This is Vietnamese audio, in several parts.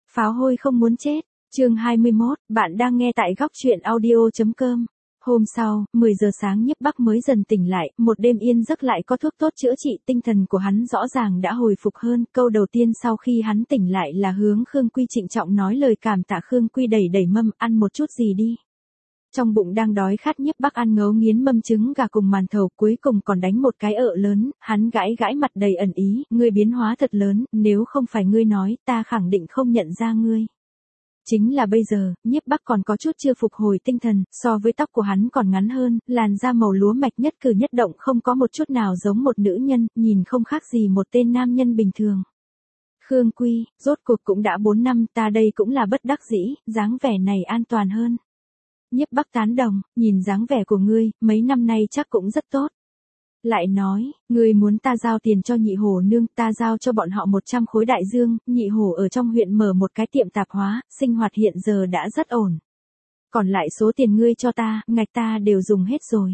Pháo hôi không muốn chết. Chương 21, bạn đang nghe tại góc truyện audio.com. Hôm sau, 10 giờ sáng Nhiếp Bắc mới dần tỉnh lại, một đêm yên giấc lại có thuốc tốt chữa trị, tinh thần của hắn rõ ràng đã hồi phục hơn. Câu đầu tiên sau khi hắn tỉnh lại là hướng Khương Quy trịnh trọng nói lời cảm tạ. Khương Quy đẩy mâm, ăn một chút gì đi. Trong bụng đang đói khát, Nhiếp Bắc ăn ngấu nghiến mâm trứng gà cùng màn thầu, cuối cùng còn đánh một cái ợ lớn. Hắn gãi mặt đầy ẩn ý, ngươi biến hóa thật lớn, nếu không phải ngươi nói, ta khẳng định không nhận ra ngươi. Chính là bây giờ, Nhiếp Bắc còn có chút chưa phục hồi tinh thần, so với tóc của hắn còn ngắn hơn, làn da màu lúa mạch nhất cử nhất động không có một chút nào giống một nữ nhân, nhìn không khác gì một tên nam nhân bình thường. Khương Quy, rốt cuộc cũng đã 4 năm, ta đây cũng là bất đắc dĩ, dáng vẻ này an toàn hơn. Nhiếp Bắc tán đồng, nhìn dáng vẻ của ngươi, mấy năm nay chắc cũng rất tốt. Lại nói, ngươi muốn ta giao tiền cho nhị hổ nương, ta giao cho bọn họ 100 khối đại dương, nhị hổ ở trong huyện mở một cái tiệm tạp hóa, sinh hoạt hiện giờ đã rất ổn. Còn lại số tiền ngươi cho ta, ngạch ta đều dùng hết rồi.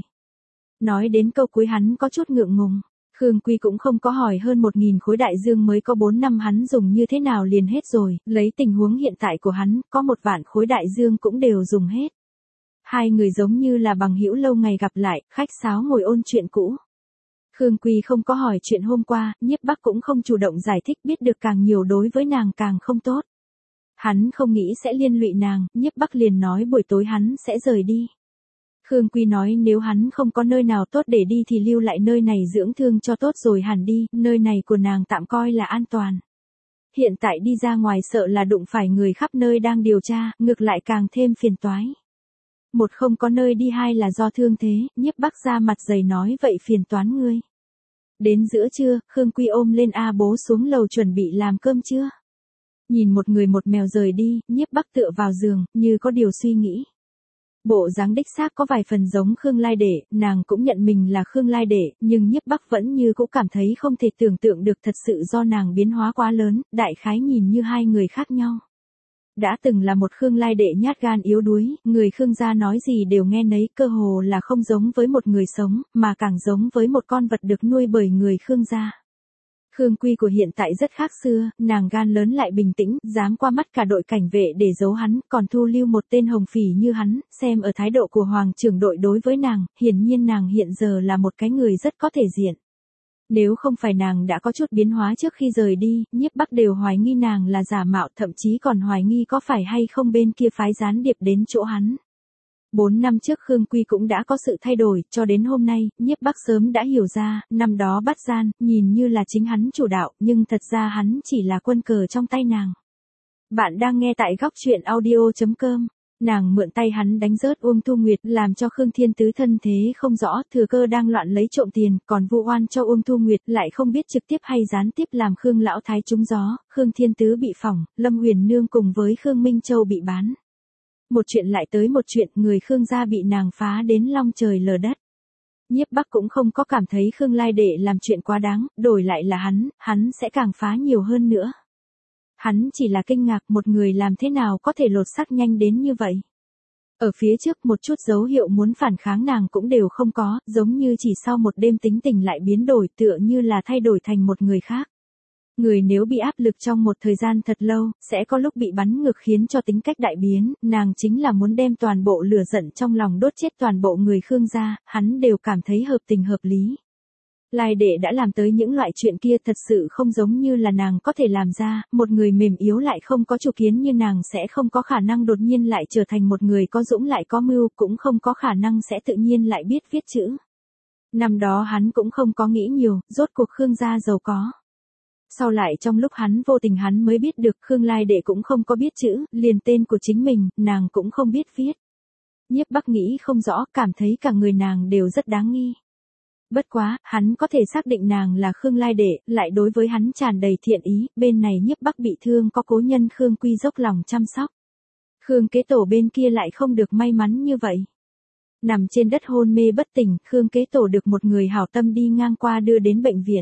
Nói đến câu cuối hắn có chút ngượng ngùng. Khương Quy cũng không có hỏi hơn 1.000 khối đại dương mới có 4 năm hắn dùng như thế nào liền hết rồi, lấy tình huống hiện tại của hắn, có 1 vạn khối đại dương cũng đều dùng hết. Hai người giống như là bằng hữu lâu ngày gặp lại, khách sáo ngồi ôn chuyện cũ. Khương Quy không có hỏi chuyện hôm qua, Nhiếp Bắc cũng không chủ động giải thích, biết được càng nhiều đối với nàng càng không tốt. Hắn không nghĩ sẽ liên lụy nàng, Nhiếp Bắc liền nói buổi tối hắn sẽ rời đi. Khương Quy nói nếu hắn không có nơi nào tốt để đi thì lưu lại nơi này dưỡng thương cho tốt rồi hẳn đi, nơi này của nàng tạm coi là an toàn. Hiện tại đi ra ngoài sợ là đụng phải người khắp nơi đang điều tra, ngược lại càng thêm phiền toái. Một không có nơi đi, hai là do thương thế, Nhiếp Bắc ra mặt dày nói vậy phiền toán ngươi. Đến giữa trưa, Khương Quy ôm lên A Bố xuống lầu chuẩn bị làm cơm trưa. Nhìn một người một mèo rời đi, Nhiếp Bắc tựa vào giường, như có điều suy nghĩ. Bộ dáng đích xác có vài phần giống Khương Lai Đệ, nàng cũng nhận mình là Khương Lai Đệ, nhưng Nhiếp Bắc vẫn như cũng cảm thấy không thể tưởng tượng được, thật sự do nàng biến hóa quá lớn, đại khái nhìn như hai người khác nhau. Đã từng là một Khương Lai Đệ nhát gan yếu đuối, người Khương gia nói gì đều nghe nấy, cơ hồ là không giống với một người sống, mà càng giống với một con vật được nuôi bởi người Khương gia. Khương Quy của hiện tại rất khác xưa, nàng gan lớn lại bình tĩnh, dám qua mắt cả đội cảnh vệ để giấu hắn, còn thu lưu một tên hồng phỉ như hắn, xem ở thái độ của hoàng trưởng đội đối với nàng, hiển nhiên nàng hiện giờ là một cái người rất có thể diện. Nếu không phải nàng đã có chút biến hóa trước khi rời đi, Nhiếp Bắc đều hoài nghi nàng là giả mạo, thậm chí còn hoài nghi có phải hay không bên kia phái gián điệp đến chỗ hắn. 4 năm trước Khương Quy cũng đã có sự thay đổi, cho đến hôm nay, Nhiếp Bắc sớm đã hiểu ra, năm đó bắt gian, nhìn như là chính hắn chủ đạo, nhưng thật ra hắn chỉ là quân cờ trong tay nàng. Bạn đang nghe tại góc truyện audio.com. Nàng mượn tay hắn đánh rớt Uông Thu Nguyệt, làm cho Khương Thiên Tứ thân thế không rõ, thừa cơ đang loạn lấy trộm tiền, còn vu oan cho Uông Thu Nguyệt, lại không biết trực tiếp hay gián tiếp làm Khương Lão Thái trúng gió, Khương Thiên Tứ bị phỏng, Lâm Huyền Nương cùng với Khương Minh Châu bị bán. Một chuyện lại tới một chuyện, người Khương gia bị nàng phá đến long trời lở đất. Nhiếp Bắc cũng không có cảm thấy Khương Lai Đệ làm chuyện quá đáng, đổi lại là hắn sẽ càng phá nhiều hơn nữa. Hắn chỉ là kinh ngạc một người làm thế nào có thể lột xác nhanh đến như vậy. Ở phía trước một chút dấu hiệu muốn phản kháng nàng cũng đều không có, giống như chỉ sau một đêm tính tình lại biến đổi, tựa như là thay đổi thành một người khác. Người nếu bị áp lực trong một thời gian thật lâu, sẽ có lúc bị bắn ngược khiến cho tính cách đại biến, nàng chính là muốn đem toàn bộ lửa giận trong lòng đốt chết toàn bộ người Khương gia, hắn đều cảm thấy hợp tình hợp lý. Lai Đệ đã làm tới những loại chuyện kia thật sự không giống như là nàng có thể làm ra, một người mềm yếu lại không có chủ kiến như nàng sẽ không có khả năng đột nhiên lại trở thành một người có dũng lại có mưu, cũng không có khả năng sẽ tự nhiên lại biết viết chữ. Năm đó hắn cũng không có nghĩ nhiều, rốt cuộc Khương gia giàu có. Sau lại trong lúc hắn vô tình hắn mới biết được Khương Lai Đệ cũng không có biết chữ, liền tên của chính mình, nàng cũng không biết viết. Nhiếp Bắc nghĩ không rõ, cảm thấy cả người nàng đều rất đáng nghi. Bất quá, hắn có thể xác định nàng là Khương Lai Đệ, lại đối với hắn tràn đầy thiện ý, bên này Nhiếp Bắc bị thương có cố nhân Khương Quy dốc lòng chăm sóc. Khương Kế Tổ bên kia lại không được may mắn như vậy. Nằm trên đất hôn mê bất tỉnh, Khương Kế Tổ được một người hảo tâm đi ngang qua đưa đến bệnh viện.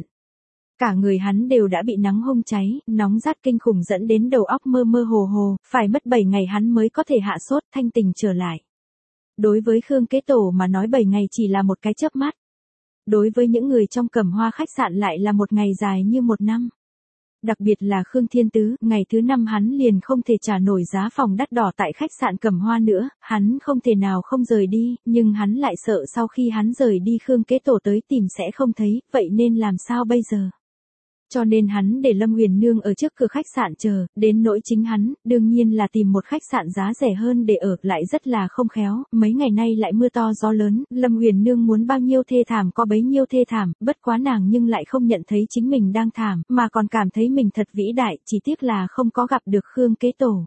Cả người hắn đều đã bị nắng hông cháy, nóng rát kinh khủng dẫn đến đầu óc mơ mơ hồ hồ, phải mất 7 ngày hắn mới có thể hạ sốt thanh tỉnh trở lại. Đối với Khương Kế Tổ mà nói 7 ngày chỉ là một cái chớp mắt. Đối với những người trong Cẩm Hoa khách sạn lại là một ngày dài như một năm. Đặc biệt là Khương Thiên Tứ, ngày thứ 5 hắn liền không thể trả nổi giá phòng đắt đỏ tại khách sạn Cẩm Hoa nữa, hắn không thể nào không rời đi, nhưng hắn lại sợ sau khi hắn rời đi Khương Kế Tổ tới tìm sẽ không thấy, vậy nên làm sao bây giờ? Cho nên hắn để Lâm Huyền Nương ở trước cửa khách sạn chờ, đến nỗi chính hắn, đương nhiên là tìm một khách sạn giá rẻ hơn để ở, lại rất là không khéo, mấy ngày nay lại mưa to gió lớn, Lâm Huyền Nương muốn bao nhiêu thê thảm có bấy nhiêu thê thảm, bất quá nàng nhưng lại không nhận thấy chính mình đang thảm, mà còn cảm thấy mình thật vĩ đại, chỉ tiếc là không có gặp được Khương Kế Tổ.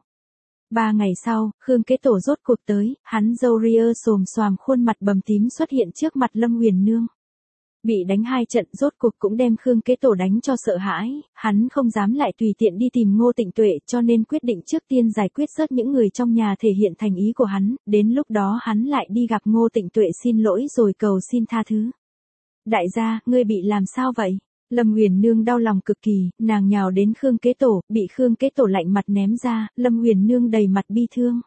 3 ngày sau, Khương Kế Tổ rốt cuộc tới, hắn râu ria xồm xoàm khuôn mặt bầm tím xuất hiện trước mặt Lâm Huyền Nương. Bị đánh 2 trận rốt cuộc cũng đem Khương Kế Tổ đánh cho sợ hãi, hắn không dám lại tùy tiện đi tìm Ngô Tịnh Tuệ cho nên quyết định trước tiên giải quyết rớt những người trong nhà thể hiện thành ý của hắn, đến lúc đó hắn lại đi gặp Ngô Tịnh Tuệ xin lỗi rồi cầu xin tha thứ. Đại gia, ngươi bị làm sao vậy? Lâm Huyền Nương đau lòng cực kỳ, nàng nhào đến Khương Kế Tổ, bị Khương Kế Tổ lạnh mặt ném ra, Lâm Huyền Nương đầy mặt bi thương.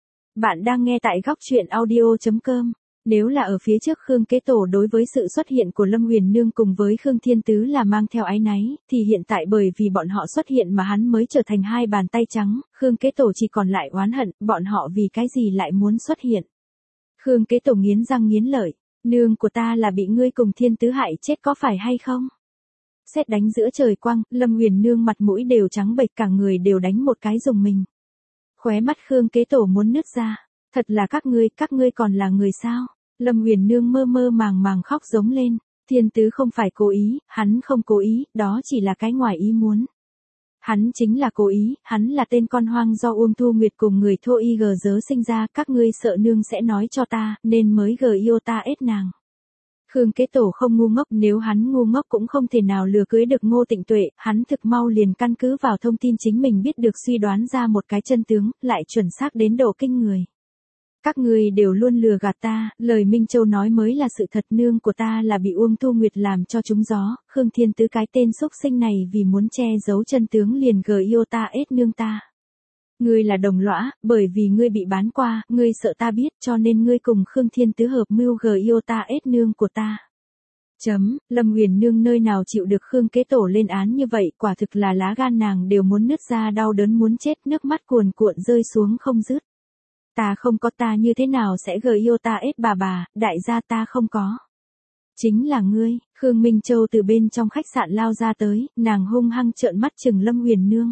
Bạn đang nghe tại góc truyện audio.com. Nếu là ở phía trước Khương Kế Tổ đối với sự xuất hiện của Lâm Huyền Nương cùng với Khương Thiên Tứ là mang theo áy náy, thì hiện tại bởi vì bọn họ xuất hiện mà hắn mới trở thành 2 bàn tay trắng, Khương Kế Tổ chỉ còn lại oán hận, bọn họ vì cái gì lại muốn xuất hiện. Khương Kế Tổ nghiến răng nghiến lợi, nương của ta là bị ngươi cùng Thiên Tứ hại chết có phải hay không? Sét đánh giữa trời quang, Lâm Huyền Nương mặt mũi đều trắng bệch cả người đều đánh một cái rùng mình. Khóe mắt Khương Kế Tổ muốn nứt ra, thật là các ngươi còn là người sao? Lâm Huyền Nương mơ mơ màng màng khóc giống lên, Thiên Tứ không phải cố ý, hắn không cố ý, đó chỉ là cái ngoài ý muốn. Hắn chính là cố ý, hắn là tên con hoang do Uông Thu Nguyệt cùng người Thô Y gờ dớ sinh ra, các ngươi sợ nương sẽ nói cho ta, nên mới gờ yêu ta ết nàng. Khương Kế Tổ không ngu ngốc, nếu hắn ngu ngốc cũng không thể nào lừa cưới được Ngô Tịnh Tuệ, hắn thực mau liền căn cứ vào thông tin chính mình biết được suy đoán ra một cái chân tướng, lại chuẩn xác đến độ kinh người. Các ngươi đều luôn lừa gạt ta, lời Minh Châu nói mới là sự thật, nương của ta là bị Uông Thu Nguyệt làm cho trúng gió, Khương Thiên Tứ cái tên xúc sinh này vì muốn che giấu chân tướng liền gờ yêu ta ết nương ta. Ngươi là đồng lõa, bởi vì ngươi bị bán qua, ngươi sợ ta biết cho nên ngươi cùng Khương Thiên Tứ hợp mưu gờ yêu ta ết nương của ta. Lâm Huyền Nương nơi nào chịu được Khương Kế Tổ lên án như vậy, quả thực là lá gan nàng đều muốn nứt ra, đau đớn muốn chết, nước mắt cuồn cuộn rơi xuống không dứt. Ta không có, ta như thế nào sẽ gờ yêu ta ết bà, đại gia ta không có. Chính là ngươi, Khương Minh Châu từ bên trong khách sạn lao ra tới, nàng hung hăng trợn mắt chừng Lâm Huyền Nương.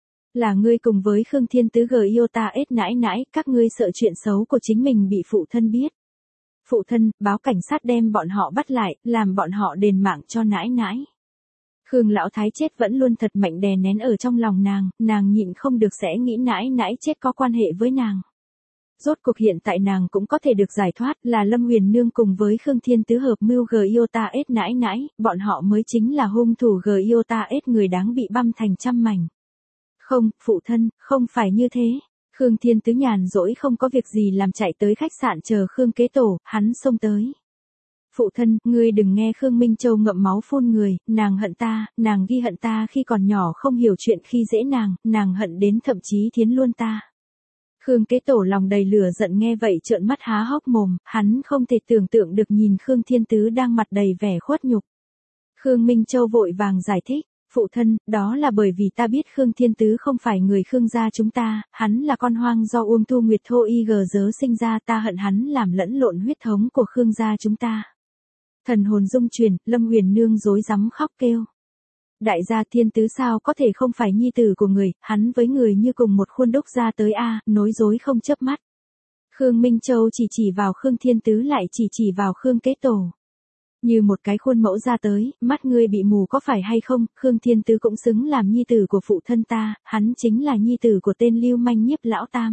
Là ngươi cùng với Khương Thiên Tứ gờ yêu ta ết nãi nãi, các ngươi sợ chuyện xấu của chính mình bị phụ thân biết. Phụ thân, báo cảnh sát đem bọn họ bắt lại, làm bọn họ đền mạng cho nãi nãi. Khương lão thái chết vẫn luôn thật mạnh đè nén ở trong lòng nàng nhịn không được sẽ nghĩ nãi nãi chết có quan hệ với nàng. Rốt cuộc hiện tại nàng cũng có thể được giải thoát, là Lâm Huyền Nương cùng với Khương Thiên Tứ hợp mưu gờ yêu ta ết nãi nãi, bọn họ mới chính là hung thủ gờ yêu ta ết người đáng bị băm thành trăm mảnh. Không, phụ thân, không phải như thế. Khương Thiên Tứ nhàn rỗi không có việc gì làm chạy tới khách sạn chờ Khương Kế Tổ, hắn xông tới. Phụ thân, ngươi đừng nghe Khương Minh Châu ngậm máu phun người, nàng hận ta, nàng ghi hận ta khi còn nhỏ không hiểu chuyện khi dễ nàng hận đến thậm chí thiến luôn ta. Khương Kế Tổ lòng đầy lửa giận nghe vậy trợn mắt há hốc mồm, hắn không thể tưởng tượng được nhìn Khương Thiên Tứ đang mặt đầy vẻ khuất nhục. Khương Minh Châu vội vàng giải thích, phụ thân, đó là bởi vì ta biết Khương Thiên Tứ không phải người Khương gia chúng ta, hắn là con hoang do Uông Thu Nguyệt Thô Y gờ dớ sinh ra, ta hận hắn làm lẫn lộn huyết thống của Khương gia chúng ta. Thần hồn rung chuyển, Lâm Huyền Nương rối rắm khóc kêu. Đại gia Thiên Tứ sao có thể không phải nhi tử của người, hắn với người như cùng một khuôn đúc ra tới a, nối dối không chớp mắt. Khương Minh Châu chỉ vào Khương Thiên Tứ lại chỉ vào Khương Kế Tổ. Như một cái khuôn mẫu ra tới, mắt ngươi bị mù có phải hay không, Khương Thiên Tứ cũng xứng làm nhi tử của phụ thân ta, hắn chính là nhi tử của tên lưu manh Nhiếp lão tam.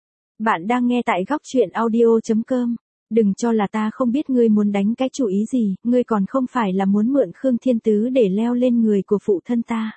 Bạn đang nghe tại góc truyện audio.com. Đừng cho là ta không biết ngươi muốn đánh cái chủ ý gì, ngươi còn không phải là muốn mượn Khương Thiên Tứ để leo lên người của phụ thân ta.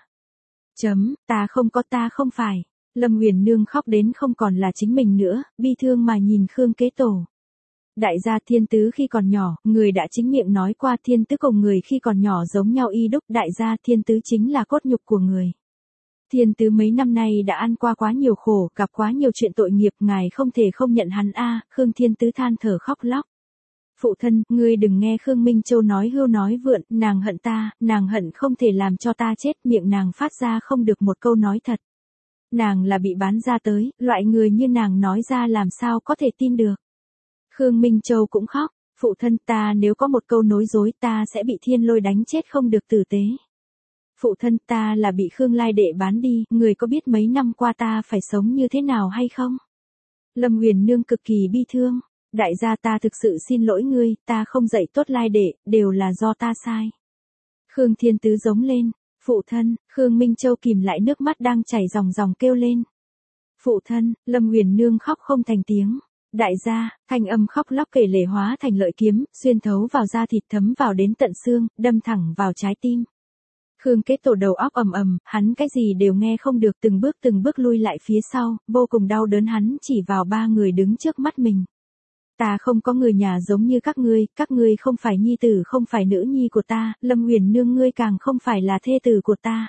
Ta không phải. Lâm Huyền Nương khóc đến không còn là chính mình nữa, bi thương mà nhìn Khương Kế Tổ. Đại gia Thiên Tứ khi còn nhỏ, người đã chính miệng nói qua Thiên Tứ cùng người khi còn nhỏ giống nhau y đúc, đại gia Thiên Tứ chính là cốt nhục của người. Thiên Tứ mấy năm nay đã ăn qua quá nhiều khổ, gặp quá nhiều chuyện tội nghiệp, ngài không thể không nhận hắn a. Khương Thiên Tứ than thở khóc lóc. Phụ thân, ngươi đừng nghe Khương Minh Châu nói hưu nói vượn, nàng hận ta, nàng hận không thể làm cho ta chết, miệng nàng phát ra không được một câu nói thật. Nàng là bị bán ra tới, loại người như nàng nói ra làm sao có thể tin được. Khương Minh Châu cũng khóc, phụ thân ta nếu có một câu nói dối ta sẽ bị thiên lôi đánh chết không được tử tế. Phụ thân ta là bị Khương Lai Đệ bán đi, người có biết mấy năm qua ta phải sống như thế nào hay không? Lâm Huyền Nương cực kỳ bi thương, đại gia ta thực sự xin lỗi ngươi, ta không dạy tốt Lai Đệ, đều là do ta sai. Khương Thiên Tứ giống lên, phụ thân, Khương Minh Châu kìm lại nước mắt đang chảy ròng ròng kêu lên. Phụ thân, Lâm Huyền Nương khóc không thành tiếng. Đại gia, thanh âm khóc lóc kể lể hóa thành lợi kiếm, xuyên thấu vào da thịt thấm vào đến tận xương, đâm thẳng vào trái tim. Khương Kế Tổ đầu óc ầm ầm, hắn cái gì đều nghe không được, từng bước lui lại phía sau, vô cùng đau đớn hắn chỉ vào ba người đứng trước mắt mình. Ta không có người nhà giống như các ngươi không phải nhi tử không phải nữ nhi của ta, Lâm Huyền Nương ngươi càng không phải là thê tử của ta.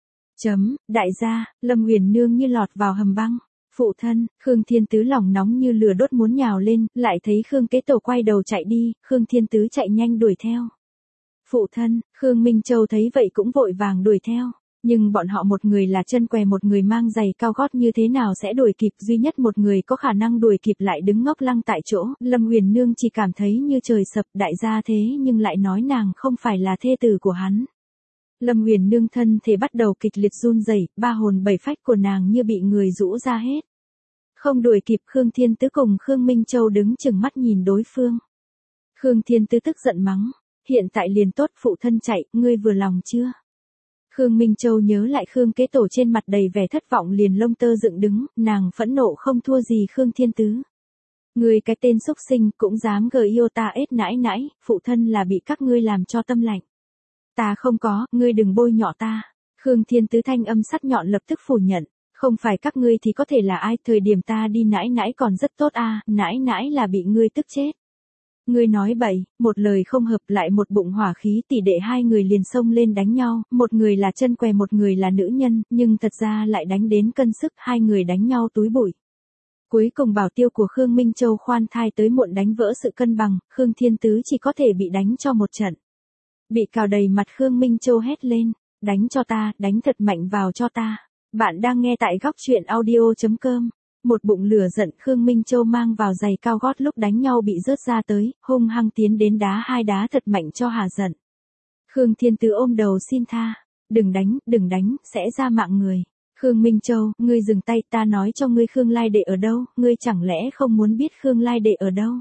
Đại gia, Lâm Huyền Nương như lọt vào hầm băng. Phụ thân, Khương Thiên Tứ lòng nóng như lửa đốt muốn nhào lên, lại thấy Khương Kế Tổ quay đầu chạy đi, Khương Thiên Tứ chạy nhanh đuổi theo. Phụ thân, Khương Minh Châu thấy vậy cũng vội vàng đuổi theo, nhưng bọn họ một người là chân què một người mang giày cao gót như thế nào sẽ đuổi kịp, duy nhất một người có khả năng đuổi kịp lại đứng ngốc lăng tại chỗ, Lâm Huyền Nương chỉ cảm thấy như trời sập, đại gia thế nhưng lại nói nàng không phải là thê tử của hắn. Lâm Huyền Nương thân thể bắt đầu kịch liệt run rẩy, ba hồn bảy phách của nàng như bị người rũ ra hết. Không đuổi kịp, Khương Thiên Tứ cùng Khương Minh Châu đứng chừng mắt nhìn đối phương. Khương Thiên Tứ tức giận mắng, hiện tại liền tốt, phụ thân chạy, ngươi vừa lòng chưa? Khương Minh Châu nhớ lại Khương Kế Tổ trên mặt đầy vẻ thất vọng liền lông tơ dựng đứng, nàng phẫn nộ không thua gì Khương Thiên Tứ. Ngươi cái tên xúc sinh cũng dám gờ yêu ta ết nãi nãi, phụ thân là bị các ngươi làm cho tâm lạnh. Ta không có, ngươi đừng bôi nhọ ta. Khương Thiên Tứ thanh âm sắc nhọn lập tức phủ nhận. Không phải các ngươi thì có thể là ai, thời điểm ta đi nãi nãi còn rất tốt a, nãi nãi là bị ngươi tức chết. Ngươi nói bậy, một lời không hợp lại một bụng hỏa khí, tỷ đệ hai người liền xông lên đánh nhau, một người là chân què một người là nữ nhân, nhưng thật ra lại đánh đến cân sức, hai người đánh nhau túi bụi. Cuối cùng bảo tiêu của Khương Minh Châu khoan thai tới muộn đánh vỡ sự cân bằng, Khương Thiên Tứ chỉ có thể bị đánh cho một trận. Bị cào đầy mặt Khương Minh Châu hét lên, đánh cho ta, đánh thật mạnh vào cho ta. Bạn đang nghe tại góc truyện audio.com. Một bụng lửa giận, Khương Minh Châu mang vào giày cao gót lúc đánh nhau bị rớt ra tới, hung hăng tiến đến đá hai đá thật mạnh cho hà giận. Khương Thiên Tứ ôm đầu xin tha, đừng đánh, sẽ ra mạng người. Khương Minh Châu, ngươi dừng tay, ta nói cho ngươi Khương Lai Đệ ở đâu, ngươi chẳng lẽ không muốn biết Khương Lai Đệ ở đâu?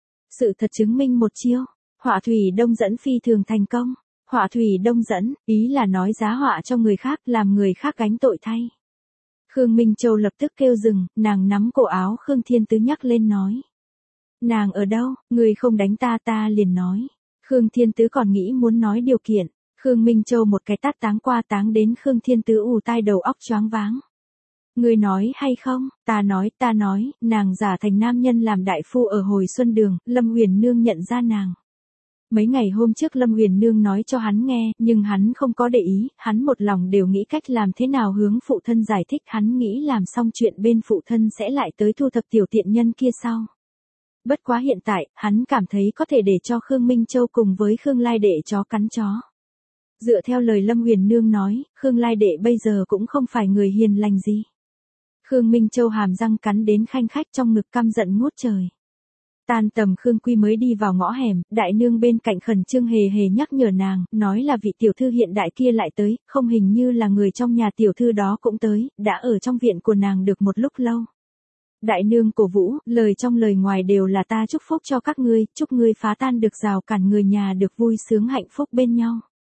Sự thật chứng minh một chiêu, họa thủy đông dẫn phi thường thành công. Họa thủy đông dẫn, ý là nói giá họa cho người khác, làm người khác gánh tội thay. Khương Minh Châu lập tức kêu dừng, nàng nắm cổ áo Khương Thiên Tứ nhắc lên nói. Nàng ở đâu, người không đánh ta ta liền nói. Khương Thiên Tứ còn nghĩ muốn nói điều kiện. Khương Minh Châu một cái tát táng qua táng đến Khương Thiên Tứ ù tai đầu óc choáng váng. Người nói hay không, ta nói, nàng giả thành nam nhân làm đại phu ở hồi xuân đường, Lâm Huyền Nương nhận ra nàng. Mấy ngày hôm trước Lâm Huyền Nương nói cho hắn nghe, nhưng hắn không có để ý, hắn một lòng đều nghĩ cách làm thế nào hướng phụ thân giải thích, hắn nghĩ làm xong chuyện bên phụ thân sẽ lại tới thu thập tiểu tiện nhân kia sau. Bất quá hiện tại, hắn cảm thấy có thể để cho Khương Minh Châu cùng với Khương Lai Đệ chó cắn chó. Dựa theo lời Lâm Huyền Nương nói, Khương Lai Đệ bây giờ cũng không phải người hiền lành gì. Khương Minh Châu hàm răng cắn đến khanh khách trong ngực căm giận ngút trời. Tan tầm Khương Quy mới đi vào ngõ hẻm, đại nương bên cạnh khẩn trương hề hề nhắc nhở nàng, nói là vị tiểu thư hiện đại kia lại tới, không hình như là người trong nhà tiểu thư đó cũng tới, đã ở trong viện của nàng được một lúc lâu. Đại nương cổ vũ, lời trong lời ngoài đều là ta chúc phúc cho các ngươi, chúc ngươi phá tan được rào cản người nhà được vui sướng hạnh phúc bên nhau.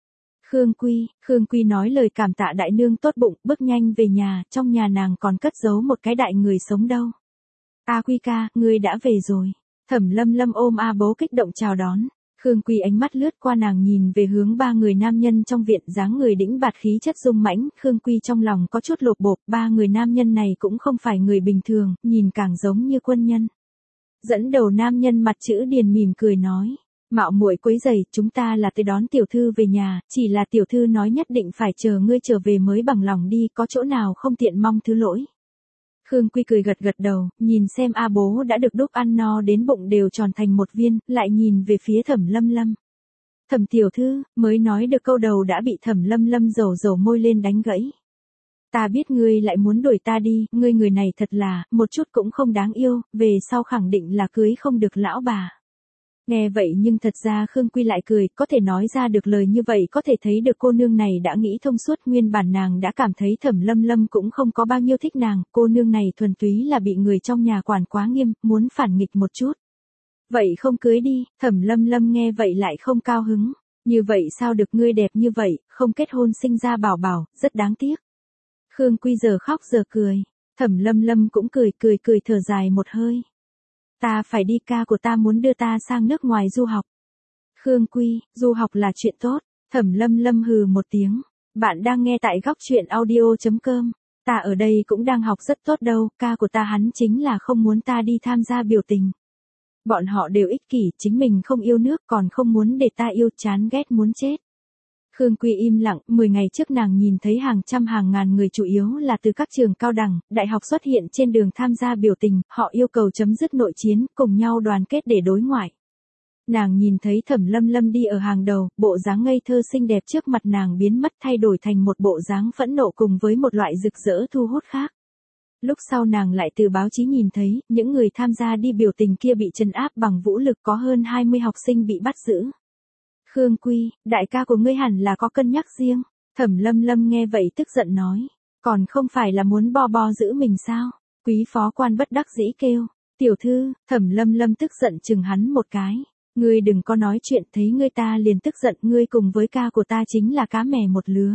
Khương Quy nói lời cảm tạ đại nương tốt bụng, bước nhanh về nhà, trong nhà nàng còn cất giấu một cái đại người sống đâu. A Quy ca, ngươi đã về rồi. Thẩm Lâm Lâm ôm A Bố kích động chào đón. Khương Quy ánh mắt lướt qua nàng nhìn về hướng ba người nam nhân trong viện, dáng người đĩnh bạt khí chất dung mãnh, Khương Quy trong lòng có chút lột bột, ba người nam nhân này cũng không phải người bình thường, nhìn càng giống như quân nhân. Dẫn đầu nam nhân mặt chữ Điền mỉm cười nói, mạo muội quấy rầy, chúng ta là tới đón tiểu thư về nhà, chỉ là tiểu thư nói nhất định phải chờ ngươi trở về mới bằng lòng đi, có chỗ nào không tiện mong thứ lỗi. Khương Quy cười gật gật đầu, nhìn xem A Bố đã được đúc ăn no đến bụng đều tròn thành một viên, lại nhìn về phía Thẩm Lâm Lâm. Thẩm tiểu thư, mới nói được câu đầu đã bị Thẩm Lâm Lâm dầu môi lên đánh gãy. Ta biết ngươi lại muốn đuổi ta đi, ngươi người này thật là, một chút cũng không đáng yêu, về sau khẳng định là cưới không được lão bà. Nghe vậy nhưng thật ra Khương Quy lại cười, có thể nói ra được lời như vậy có thể thấy được cô nương này đã nghĩ thông suốt, nguyên bản nàng đã cảm thấy Thẩm Lâm Lâm cũng không có bao nhiêu thích nàng, cô nương này thuần túy là bị người trong nhà quản quá nghiêm, muốn phản nghịch một chút. Vậy không cưới đi, Thẩm Lâm Lâm nghe vậy lại không cao hứng, như vậy sao được, ngươi đẹp như vậy, không kết hôn sinh ra bảo bảo, rất đáng tiếc. Khương Quy giờ khóc giờ cười, Thẩm Lâm Lâm cũng cười thở dài một hơi. Ta phải đi, ca của ta muốn đưa ta sang nước ngoài du học. Khương Quy, du học là chuyện tốt, Thẩm Lâm Lâm hừ một tiếng. Bạn đang nghe tại góc chuyện audio.com. Ta ở đây cũng đang học rất tốt đâu, ca của ta hắn chính là không muốn ta đi tham gia biểu tình. Bọn họ đều ích kỷ, chính mình không yêu nước còn không muốn để ta yêu, chán ghét muốn chết. Khương Quy im lặng, 10 ngày trước nàng nhìn thấy hàng trăm hàng ngàn người chủ yếu là từ các trường cao đẳng, đại học xuất hiện trên đường tham gia biểu tình, họ yêu cầu chấm dứt nội chiến, cùng nhau đoàn kết để đối ngoại. Nàng nhìn thấy Thẩm Lâm Lâm đi ở hàng đầu, bộ dáng ngây thơ xinh đẹp trước mặt nàng biến mất thay đổi thành một bộ dáng phẫn nộ cùng với một loại rực rỡ thu hút khác. Lúc sau nàng lại từ báo chí nhìn thấy, những người tham gia đi biểu tình kia bị trấn áp bằng vũ lực, có hơn 20 học sinh bị bắt giữ. Khương Quy, đại ca của ngươi hẳn là có cân nhắc riêng. Thẩm Lâm Lâm nghe vậy tức giận nói, còn không phải là muốn bo giữ mình sao? Quý phó quan bất đắc dĩ kêu, tiểu thư, Thẩm Lâm Lâm tức giận chừng hắn một cái. Ngươi đừng có nói chuyện, thấy ngươi ta liền tức giận, ngươi cùng với ca của ta chính là cá mè một lứa.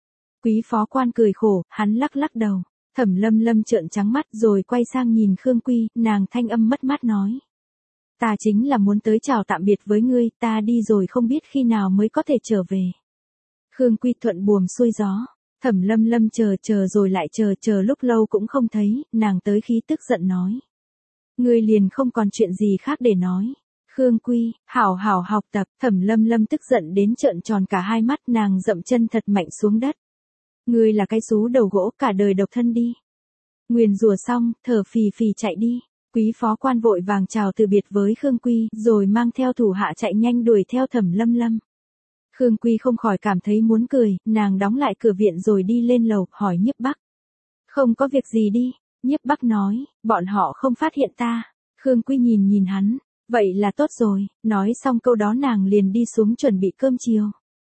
Quý phó quan cười khổ, hắn lắc đầu. Thẩm Lâm Lâm trợn trắng mắt rồi quay sang nhìn Khương Quy, nàng thanh âm mất mát nói. Ta chính là muốn tới chào tạm biệt với ngươi, ta đi rồi không biết khi nào mới có thể trở về. Khương Quy thuận buồm xuôi gió, Thẩm Lâm Lâm chờ rồi lại chờ lúc lâu cũng không thấy, nàng tới khí tức giận nói. Ngươi liền không còn chuyện gì khác để nói. Khương Quy, hảo học tập, Thẩm Lâm Lâm tức giận đến trợn tròn cả hai mắt, nàng dậm chân thật mạnh xuống đất. Ngươi là cái xú đầu gỗ, cả đời độc thân đi. Nguyền rủa xong, thở phì chạy đi. Quý phó quan vội vàng chào từ biệt với Khương Quy, rồi mang theo thủ hạ chạy nhanh đuổi theo Thẩm Lâm Lâm. Khương Quy không khỏi cảm thấy muốn cười, nàng đóng lại cửa viện rồi đi lên lầu, hỏi Nhiếp Bắc. Không có việc gì đi, Nhiếp Bắc nói, bọn họ không phát hiện ta. Khương Quy nhìn hắn, vậy là tốt rồi, nói xong câu đó nàng liền đi xuống chuẩn bị cơm chiều.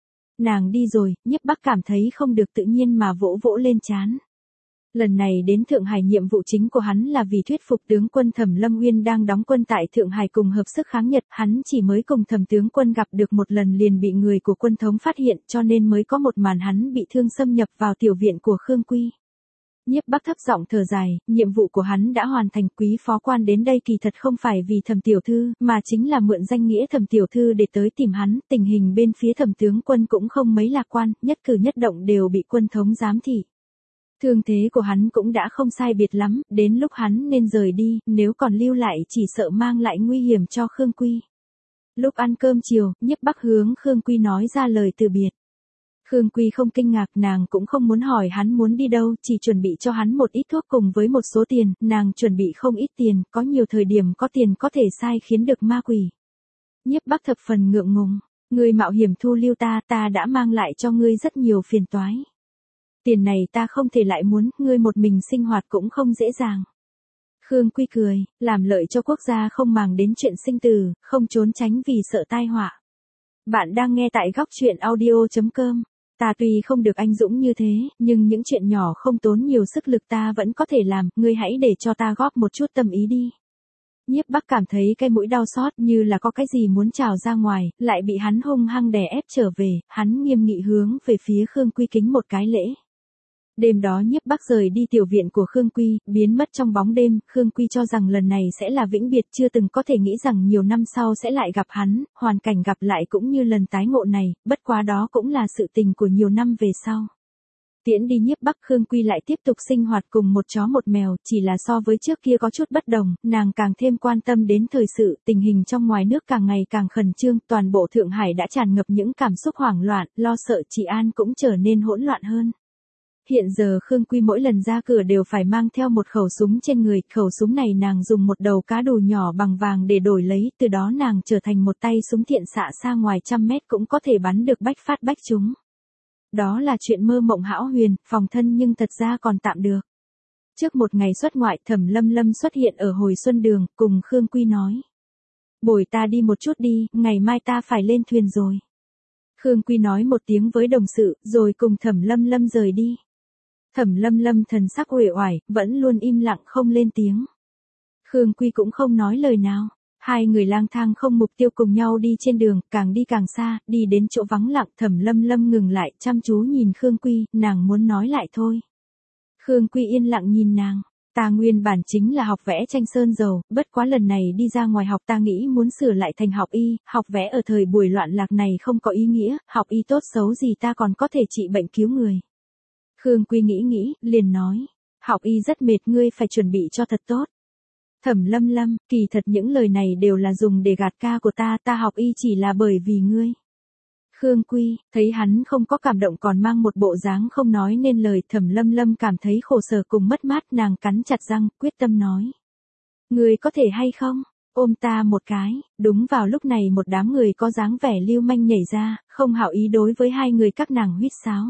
Nàng đi rồi, Nhiếp Bắc cảm thấy không được tự nhiên mà vỗ lên trán. Lần này đến Thượng Hải nhiệm vụ chính của hắn là vì thuyết phục tướng quân Thẩm Lâm Uyên đang đóng quân tại Thượng Hải cùng hợp sức kháng Nhật, hắn chỉ mới cùng Thẩm tướng quân gặp được một lần liền bị người của quân thống phát hiện, cho nên mới có một màn hắn bị thương xâm nhập vào tiểu viện của Khương Quy. Nhiếp Bắc thấp giọng thở dài, nhiệm vụ của hắn đã hoàn thành, quý phó quan đến đây kỳ thật không phải vì Thẩm tiểu thư, mà chính là mượn danh nghĩa Thẩm tiểu thư để tới tìm hắn, tình hình bên phía Thẩm tướng quân cũng không mấy lạc quan, nhất cử nhất động đều bị quân thống giám thị. Thương thế của hắn cũng đã không sai biệt lắm, đến lúc hắn nên rời đi, nếu còn lưu lại chỉ sợ mang lại nguy hiểm cho Khương Quy. Lúc ăn cơm chiều, Nhiếp Bắc hướng Khương Quy nói ra lời từ biệt. Khương Quy không kinh ngạc, nàng cũng không muốn hỏi hắn muốn đi đâu, chỉ chuẩn bị cho hắn một ít thuốc cùng với một số tiền, nàng chuẩn bị không ít tiền, có nhiều thời điểm có tiền có thể sai khiến được ma quỷ. Nhiếp Bắc thập phần ngượng ngùng, ngươi mạo hiểm thu lưu ta đã mang lại cho ngươi rất nhiều phiền toái. Tiền này ta không thể lại muốn, ngươi một mình sinh hoạt cũng không dễ dàng. Khương Quy cười, làm lợi cho quốc gia không màng đến chuyện sinh tử, không trốn tránh vì sợ tai họa. Bạn đang nghe tại góc chuyện audio.com. Ta tuy không được anh dũng như thế, nhưng những chuyện nhỏ không tốn nhiều sức lực ta vẫn có thể làm, ngươi hãy để cho ta góp một chút tâm ý đi. Nhiếp Bắc cảm thấy cái mũi đau xót như là có cái gì muốn trào ra ngoài, lại bị hắn hung hăng đè ép trở về, hắn nghiêm nghị hướng về phía Khương Quy kính một cái lễ. Đêm đó Nhiếp Bắc rời đi tiểu viện của Khương Quy, biến mất trong bóng đêm, Khương Quy cho rằng lần này sẽ là vĩnh biệt, chưa từng có thể nghĩ rằng nhiều năm sau sẽ lại gặp hắn, hoàn cảnh gặp lại cũng như lần tái ngộ này, bất quá đó cũng là sự tình của nhiều năm về sau. Tiễn đi Nhiếp Bắc, Khương Quy lại tiếp tục sinh hoạt cùng một chó một mèo, chỉ là so với trước kia có chút bất đồng, nàng càng thêm quan tâm đến thời sự, tình hình trong ngoài nước càng ngày càng khẩn trương, toàn bộ Thượng Hải đã tràn ngập những cảm xúc hoảng loạn, lo sợ, trị an cũng trở nên hỗn loạn hơn. Hiện giờ Khương Quy mỗi lần ra cửa đều phải mang theo một khẩu súng trên người, khẩu súng này nàng dùng một đầu cá đù nhỏ bằng vàng để đổi lấy, từ đó nàng trở thành một tay súng thiện xạ xa ngoài trăm mét cũng có thể bắn được bách phát bách trúng. Đó là chuyện mơ mộng hão huyền, phòng thân nhưng thật ra còn tạm được. Trước một ngày xuất ngoại, Thẩm Lâm Lâm xuất hiện ở Hồi Xuân Đường, cùng Khương Quy nói. Bồi ta đi một chút đi, ngày mai ta phải lên thuyền rồi. Khương Quy nói một tiếng với đồng sự, rồi cùng Thẩm Lâm Lâm rời đi. Thẩm Lâm Lâm thần sắc uể oải, vẫn luôn im lặng không lên tiếng. Khương Quy cũng không nói lời nào. Hai người lang thang không mục tiêu cùng nhau đi trên đường, càng đi càng xa, đi đến chỗ vắng lặng, Thẩm Lâm Lâm ngừng lại, chăm chú nhìn Khương Quy, nàng muốn nói lại thôi. Khương Quy yên lặng nhìn nàng. Ta nguyên bản chính là học vẽ tranh sơn dầu, bất quá lần này đi ra ngoài học ta nghĩ muốn sửa lại thành học y, học vẽ ở thời buổi loạn lạc này không có ý nghĩa, học y tốt xấu gì ta còn có thể trị bệnh cứu người. Khương Quy nghĩ, liền nói, học y rất mệt, ngươi phải chuẩn bị cho thật tốt. Thẩm Lâm Lâm, kỳ thật những lời này đều là dùng để gạt ca của ta học y chỉ là bởi vì ngươi. Khương Quy, thấy hắn không có cảm động còn mang một bộ dáng không nói nên lời, Thẩm Lâm Lâm cảm thấy khổ sở cùng mất mát, nàng cắn chặt răng, quyết tâm nói. Ngươi có thể hay không, ôm ta một cái, đúng vào lúc này một đám người có dáng vẻ lưu manh nhảy ra, không hảo ý đối với hai người các nàng huýt sáo.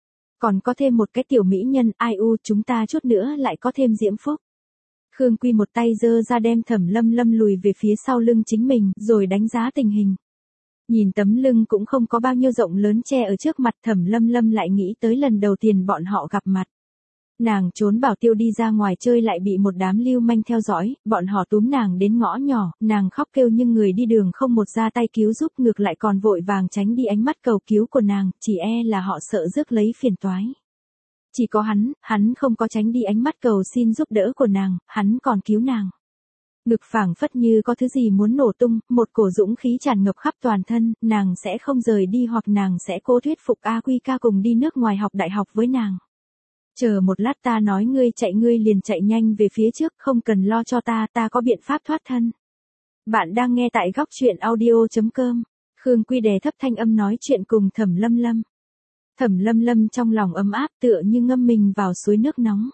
Còn có thêm một cái tiểu mỹ nhân, ai u, chúng ta chút nữa lại có thêm diễm phúc. Khương Quy một tay giơ ra đem Thẩm Lâm Lâm lùi về phía sau lưng chính mình, rồi đánh giá tình hình. Nhìn tấm lưng cũng không có bao nhiêu rộng lớn che ở trước mặt, Thẩm Lâm Lâm lại nghĩ tới lần đầu tiên bọn họ gặp mặt. Nàng trốn bảo tiêu đi ra ngoài chơi lại bị một đám lưu manh theo dõi, bọn họ túm nàng đến ngõ nhỏ, nàng khóc kêu nhưng người đi đường không một ra tay cứu giúp, ngược lại còn vội vàng tránh đi ánh mắt cầu cứu của nàng, chỉ e là họ sợ rước lấy phiền toái. Chỉ có hắn không có tránh đi ánh mắt cầu xin giúp đỡ của nàng, hắn còn cứu nàng. Ngực phảng phất như có thứ gì muốn nổ tung, một cổ dũng khí tràn ngập khắp toàn thân, nàng sẽ không rời đi hoặc nàng sẽ cố thuyết phục A Quy ca cùng đi nước ngoài học đại học với nàng. Chờ một lát, ta nói ngươi chạy ngươi liền chạy nhanh về phía trước, không cần lo cho ta có biện pháp thoát thân. Bạn đang nghe tại góc truyện audio.com. Khương Quy đè thấp thanh âm nói chuyện cùng Thẩm Lâm Lâm. Thẩm Lâm Lâm trong lòng ấm áp tựa như ngâm mình vào suối nước nóng.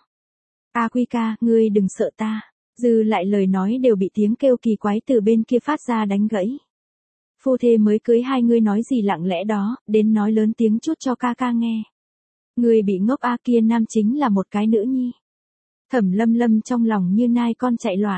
A Quy ca, ngươi đừng sợ ta. Dư lại lời nói đều bị tiếng kêu kỳ quái từ bên kia phát ra đánh gãy. Phu thê mới cưới hai ngươi nói gì lặng lẽ đó, đến nói lớn tiếng chút cho ca ca nghe. Ngươi bị ngốc a, kia nam chính là một cái nữ nhi. Thẩm Lâm Lâm trong lòng như nai con chạy loạn.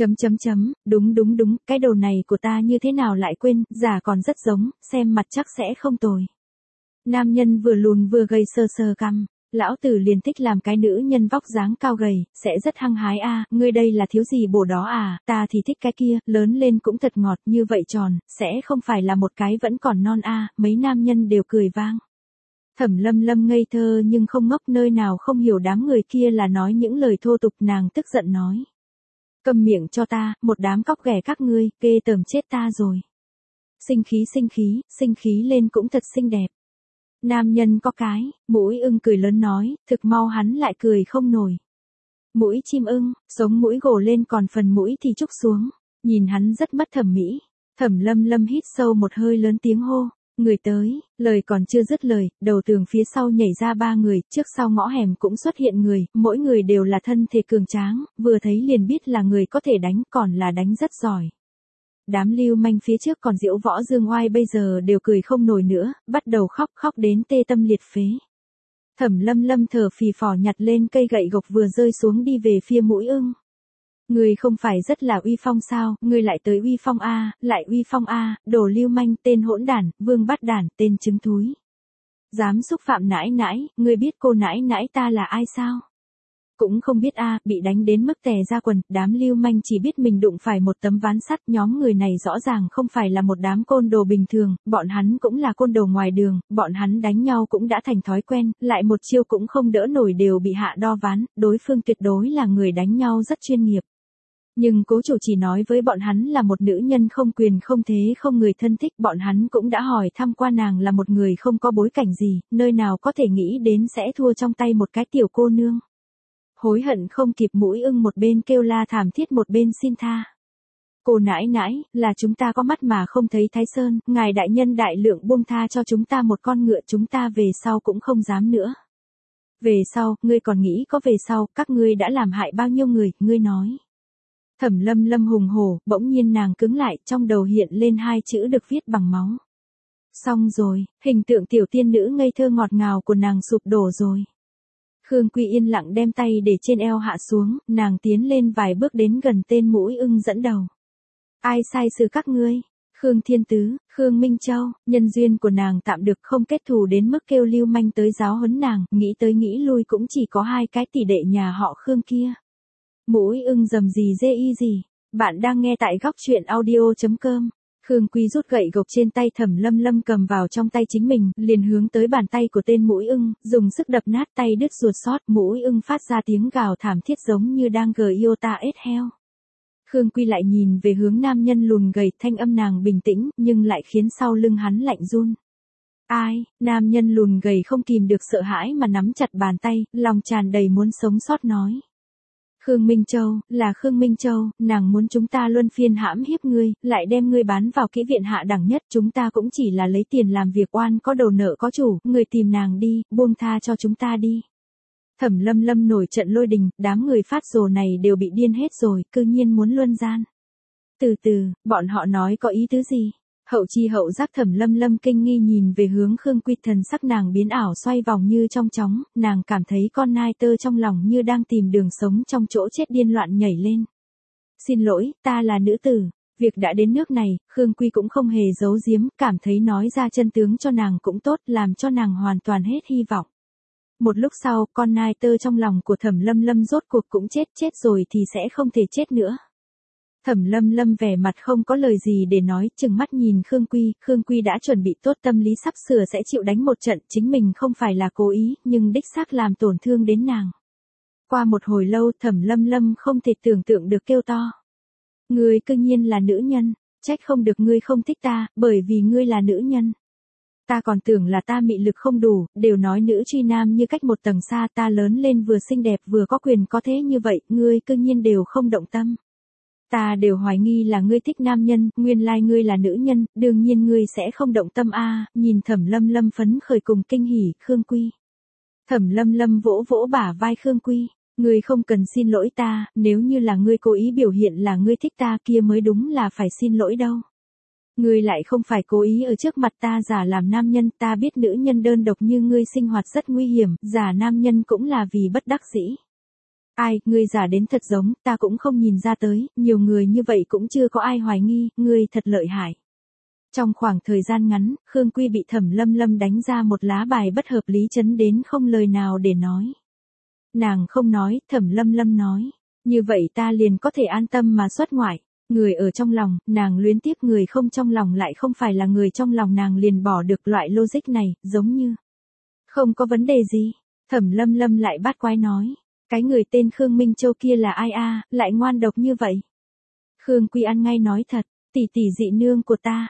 Đúng, cái đồ này của ta như thế nào lại quên, giả còn rất giống, xem mặt chắc sẽ không tồi. Nam nhân vừa lùn vừa gầy sờ sờ cằm. Lão tử liền thích làm cái nữ nhân vóc dáng cao gầy, sẽ rất hăng hái a, ngươi đây là thiếu gì bổ đó à, ta thì thích cái kia, lớn lên cũng thật ngọt như vậy tròn, sẽ không phải là một cái vẫn còn non a, mấy nam nhân đều cười vang. Thẩm Lâm Lâm ngây thơ nhưng không ngốc, nơi nào không hiểu đám người kia là nói những lời thô tục, nàng tức giận nói. Câm miệng cho ta, một đám cóc ghẻ các ngươi, ghê tởm chết ta rồi. Sinh khí lên cũng thật xinh đẹp. Nam nhân có cái, mũi ưng cười lớn nói, thực mau hắn lại cười không nổi. Mũi chim ưng, sống mũi gồ lên còn phần mũi thì trúc xuống, nhìn hắn rất mất thẩm mỹ. Thẩm Lâm Lâm hít sâu một hơi lớn tiếng hô, người tới, lời còn chưa dứt lời, đầu tường phía sau nhảy ra ba người, trước sau ngõ hẻm cũng xuất hiện người, mỗi người đều là thân thể cường tráng, vừa thấy liền biết là người có thể đánh, còn là đánh rất giỏi. Đám lưu manh phía trước còn diễu võ dương oai bây giờ đều cười không nổi nữa, bắt đầu khóc đến tê tâm liệt phế. Thẩm Lâm Lâm thở phì phò nhặt lên cây gậy gộc vừa rơi xuống đi về phía mũi ưng. Ngươi không phải rất là uy phong sao, ngươi lại tới uy phong a, đồ lưu manh, tên hỗn đản, vương bắt đản, tên trứng thúi. Dám xúc phạm nãi nãi, ngươi biết cô nãi nãi ta là ai sao? Cũng không biết a, bị đánh đến mức tè ra quần, đám lưu manh chỉ biết mình đụng phải một tấm ván sắt, nhóm người này rõ ràng không phải là một đám côn đồ bình thường, bọn hắn cũng là côn đồ ngoài đường, bọn hắn đánh nhau cũng đã thành thói quen, lại một chiêu cũng không đỡ nổi đều bị hạ đo ván, đối phương tuyệt đối là người đánh nhau rất chuyên nghiệp. Nhưng cố chủ chỉ nói với bọn hắn là một nữ nhân không quyền không thế không người thân thích, bọn hắn cũng đã hỏi thăm qua nàng là một người không có bối cảnh gì, nơi nào có thể nghĩ đến sẽ thua trong tay một cái tiểu cô nương. Hối hận không kịp, mũi ưng một bên kêu la thảm thiết một bên xin tha. Cô nãi nãi, là chúng ta có mắt mà không thấy Thái Sơn, ngài đại nhân đại lượng buông tha cho chúng ta một con ngựa, chúng ta về sau cũng không dám nữa. Về sau, ngươi còn nghĩ có về sau, các ngươi đã làm hại bao nhiêu người, ngươi nói. Thẩm Lâm Lâm hùng hổ, bỗng nhiên nàng cứng lại, trong đầu hiện lên hai chữ được viết bằng máu. Xong rồi, hình tượng tiểu tiên nữ ngây thơ ngọt ngào của nàng sụp đổ rồi. Khương Quy yên lặng đem tay để trên eo hạ xuống, nàng tiến lên vài bước đến gần tên Mũi Ưng dẫn đầu. Ai sai sự các ngươi? Khương Thiên Tứ, Khương Minh Châu, nhân duyên của nàng tạm được không kết thù đến mức kêu lưu manh tới giáo huấn nàng, nghĩ tới nghĩ lui cũng chỉ có hai cái tỷ đệ nhà họ Khương kia. Mũi Ưng dầm gì dê y gì, bạn đang nghe tại góc truyện audio.com. Khương Quy rút gậy gộc trên tay Thẩm Lâm Lâm cầm vào trong tay chính mình, liền hướng tới bàn tay của tên Mũi Ưng, dùng sức đập nát tay đứt ruột xót, Mũi Ưng phát ra tiếng gào thảm thiết giống như đang iota ết heo. Khương Quy lại nhìn về hướng nam nhân lùn gầy, thanh âm nàng bình tĩnh, nhưng lại khiến sau lưng hắn lạnh run. Ai? Nam nhân lùn gầy không kìm được sợ hãi mà nắm chặt bàn tay, lòng tràn đầy muốn sống sót nói. Khương Minh Châu, là Khương Minh Châu, nàng muốn chúng ta luân phiên hãm hiếp ngươi, lại đem ngươi bán vào kỹ viện hạ đẳng nhất, chúng ta cũng chỉ là lấy tiền làm việc oan có đầu nợ có chủ, người tìm nàng đi, buông tha cho chúng ta đi. Thẩm Lâm Lâm nổi trận lôi đình, đám người phát rồ này đều bị điên hết rồi, cư nhiên muốn luân gian. Từ từ, bọn họ nói có ý tứ gì? Hậu chi hậu giác Thẩm Lâm Lâm kinh nghi nhìn về hướng Khương Quy, thần sắc nàng biến ảo xoay vòng như trong chóng, nàng cảm thấy con nai tơ trong lòng như đang tìm đường sống trong chỗ chết điên loạn nhảy lên. Xin lỗi, ta là nữ tử. Việc đã đến nước này, Khương Quy cũng không hề giấu giếm, cảm thấy nói ra chân tướng cho nàng cũng tốt, làm cho nàng hoàn toàn hết hy vọng. Một lúc sau, con nai tơ trong lòng của Thẩm Lâm Lâm rốt cuộc cũng chết rồi thì sẽ không thể chết nữa. Thẩm Lâm Lâm vẻ mặt không có lời gì để nói, chừng mắt nhìn Khương Quy đã chuẩn bị tốt tâm lý sắp sửa sẽ chịu đánh một trận, chính mình không phải là cố ý, nhưng đích xác làm tổn thương đến nàng. Qua một hồi lâu, Thẩm Lâm Lâm không thể tưởng tượng được kêu to. Ngươi cư nhiên là nữ nhân, trách không được ngươi không thích ta, bởi vì ngươi là nữ nhân. Ta còn tưởng là ta mị lực không đủ, đều nói nữ truy nam như cách một tầng xa, ta lớn lên vừa xinh đẹp vừa có quyền có thế như vậy, ngươi cư nhiên đều không động tâm. Ta đều hoài nghi là ngươi thích nam nhân, nguyên lai ngươi là nữ nhân, đương nhiên ngươi sẽ không động tâm a. Nhìn Thẩm Lâm Lâm phấn khởi cùng kinh hỉ, Khương Quy. Thẩm Lâm Lâm vỗ vỗ bả vai Khương Quy, ngươi không cần xin lỗi ta, nếu như là ngươi cố ý biểu hiện là ngươi thích ta kia mới đúng là phải xin lỗi đâu. Ngươi lại không phải cố ý ở trước mặt ta giả làm nam nhân, ta biết nữ nhân đơn độc như ngươi sinh hoạt rất nguy hiểm, giả nam nhân cũng là vì bất đắc dĩ. Ai, ngươi giả đến thật giống, ta cũng không nhìn ra tới, nhiều người như vậy cũng chưa có ai hoài nghi, ngươi thật lợi hại. Trong khoảng thời gian ngắn, Khương Quy bị Thẩm Lâm Lâm đánh ra một lá bài bất hợp lý chấn đến không lời nào để nói. Nàng không nói, Thẩm Lâm Lâm nói, như vậy ta liền có thể an tâm mà xuất ngoại. Người ở trong lòng, nàng luyến tiếc, người không trong lòng lại không phải là người trong lòng, nàng liền bỏ được loại logic này, giống như không có vấn đề gì. Thẩm Lâm Lâm lại bát quái nói, cái người tên Khương Minh Châu kia là ai a, lại ngoan độc như vậy. Khương Quy ăn ngay nói thật, tỷ tỷ dị nương của ta.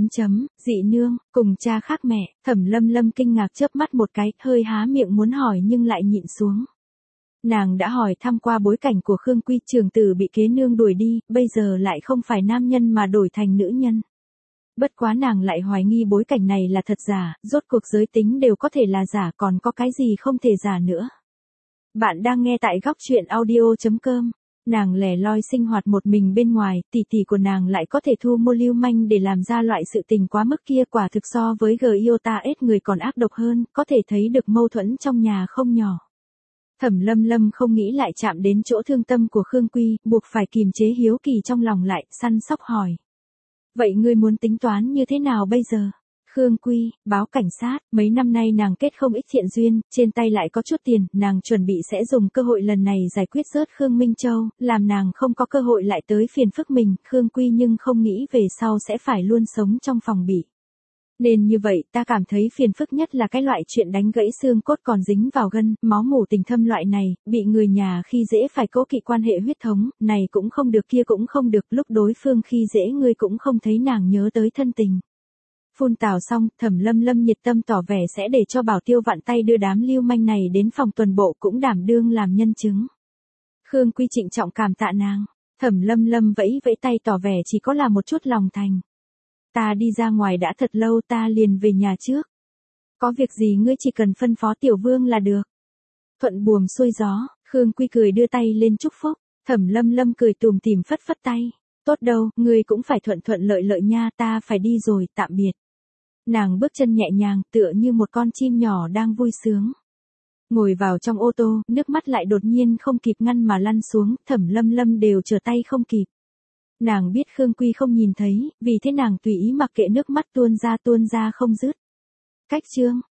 Dị nương, cùng cha khác mẹ. Thẩm Lâm Lâm kinh ngạc chớp mắt một cái, hơi há miệng muốn hỏi nhưng lại nhịn xuống. Nàng đã hỏi thăm qua bối cảnh của Khương Quy, trưởng tử bị kế nương đuổi đi, bây giờ lại không phải nam nhân mà đổi thành nữ nhân. Bất quá nàng lại hoài nghi bối cảnh này là thật giả, rốt cuộc giới tính đều có thể là giả, còn có cái gì không thể giả nữa. Bạn đang nghe tại góc truyện audio.com. Nàng lẻ loi sinh hoạt một mình bên ngoài, tỷ tỷ của nàng lại có thể thu mua lưu manh để làm ra loại sự tình quá mức kia, quả thực so với iota ết người còn ác độc hơn, có thể thấy được mâu thuẫn trong nhà không nhỏ. Thẩm Lâm Lâm không nghĩ lại chạm đến chỗ thương tâm của Khương Quy, buộc phải kìm chế hiếu kỳ trong lòng lại, săn sóc hỏi. Vậy ngươi muốn tính toán như thế nào bây giờ? Khương Quy, báo cảnh sát, mấy năm nay nàng kết không ít thiện duyên, trên tay lại có chút tiền, nàng chuẩn bị sẽ dùng cơ hội lần này giải quyết rớt Khương Minh Châu, làm nàng không có cơ hội lại tới phiền phức mình, Khương Quy nhưng không nghĩ về sau sẽ phải luôn sống trong phòng bị. Nên như vậy, ta cảm thấy phiền phức nhất là cái loại chuyện đánh gãy xương cốt còn dính vào gân, máu mủ tình thâm loại này, bị người nhà khi dễ phải cố kỵ quan hệ huyết thống, này cũng không được kia cũng không được, lúc đối phương khi dễ ngươi cũng không thấy nàng nhớ tới thân tình. Phun tào xong, Thẩm Lâm Lâm nhiệt tâm tỏ vẻ sẽ để cho Bảo Tiêu vặn tay đưa đám lưu manh này đến phòng tuần bộ, cũng đảm đương làm nhân chứng. Khương Quy trịnh trọng cảm tạ nàng, Thẩm Lâm Lâm vẫy vẫy tay tỏ vẻ chỉ có là một chút lòng thành. Ta đi ra ngoài đã thật lâu, ta liền về nhà trước. Có việc gì ngươi chỉ cần phân phó Tiểu Vương là được. Thuận buồm xuôi gió, Khương Quy cười đưa tay lên chúc phúc. Thẩm Lâm Lâm cười tùm tìm phất phất tay. Tốt đâu, ngươi cũng phải thuận thuận lợi lợi nha, ta phải đi rồi, tạm biệt. Nàng bước chân nhẹ nhàng, tựa như một con chim nhỏ đang vui sướng. Ngồi vào trong ô tô, nước mắt lại đột nhiên không kịp ngăn mà lăn xuống, Thẩm Lâm Lâm đều trở tay không kịp. Nàng biết Khương Quy không nhìn thấy, vì thế nàng tùy ý mặc kệ nước mắt tuôn ra không dứt. Cách chương